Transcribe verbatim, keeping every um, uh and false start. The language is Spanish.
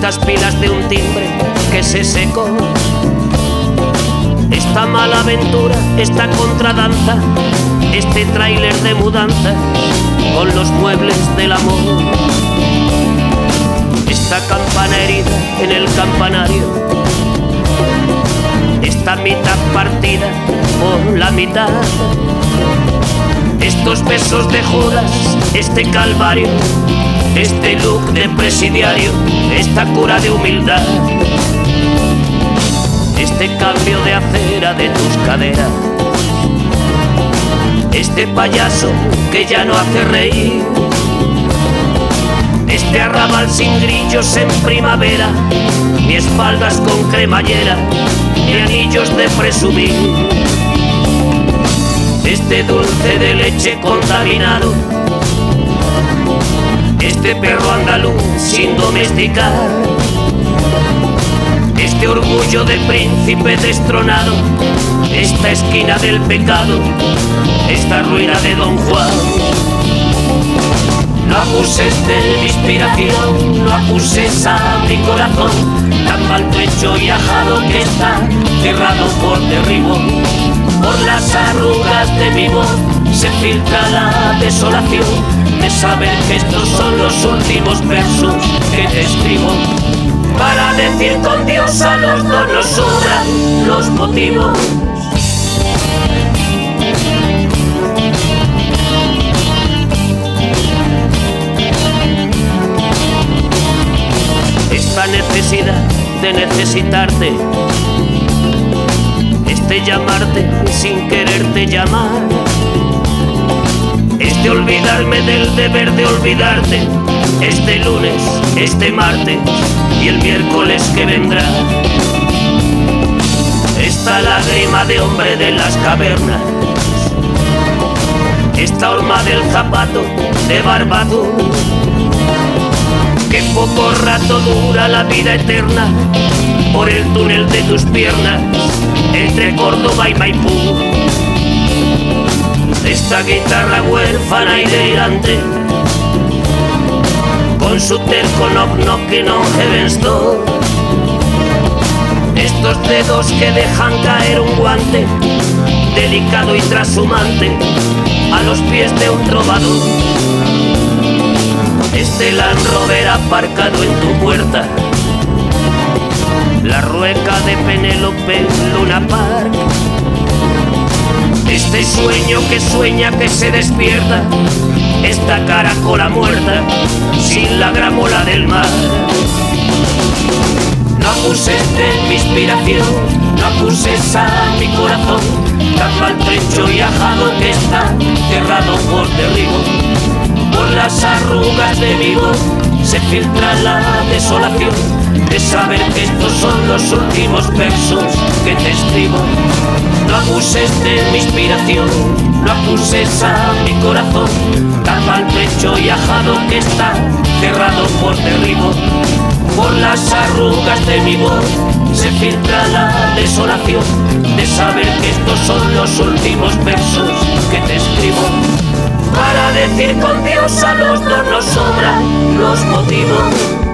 estas pilas de un timbre que se secó, esta mala aventura, esta contradanza, este tráiler de mudanza con los muebles del amor, esta campana herida en el campanario, esta mitad partida por la mitad, estos besos de Judas, este calvario, este look de presidiario, esta cura de humildad, este cambio de acera de tus caderas, este payaso que ya no hace reír, este arrabal sin grillos en primavera, ni espaldas con cremallera, ni anillos de presumir, este dulce de leche contaminado, este perro andaluz sin domesticar, este orgullo de príncipe destronado, esta esquina del pecado, esta ruina de Don Juan. No acuses de mi inspiración, no acuses a mi corazón, tan maltrecho y ajado que está, cerrado por derribo. Por las arrugas de mi voz se filtra la desolación de saber que estos son los últimos versos que te escribo. Para decir con Dios a los dos nos sobran los motivos. Esta necesidad de necesitarte, este llamarte sin quererte llamar, este olvidarme del deber de olvidarte, este lunes, este martes y el miércoles que vendrá, esta lágrima de hombre de las cavernas, esta horma del zapato de Barbadú, que poco rato dura la vida eterna por el túnel de tus piernas entre Córdoba y Maipú, esta guitarra huérfana y delirante con su terco knock knocking on heaven's door, estos dedos que dejan caer un guante delicado y trashumante a los pies de un trovador, este Land Rover aparcado en tu puerta, la rueca de Penélope en Luna Park, este sueño que sueña que se despierta, esta caracola muerta sin la gramola del mar. No acuses de mi inspiración, no acuses a mi corazón, tan maltrecho y ajado que está, cerrado por derribo. Por las arrugas de mi voz se filtra la desolación de saber que estos son los últimos versos que te escribo. No acuses de mi inspiración, no acuses a mi corazón, tan maltrecho y ajado que está, cerrado por derribo. Por las arrugas de mi voz se filtra la desolación de saber que estos son los últimos versos que te escribo. Para decir con Dios a los dos nos sobran los motivos.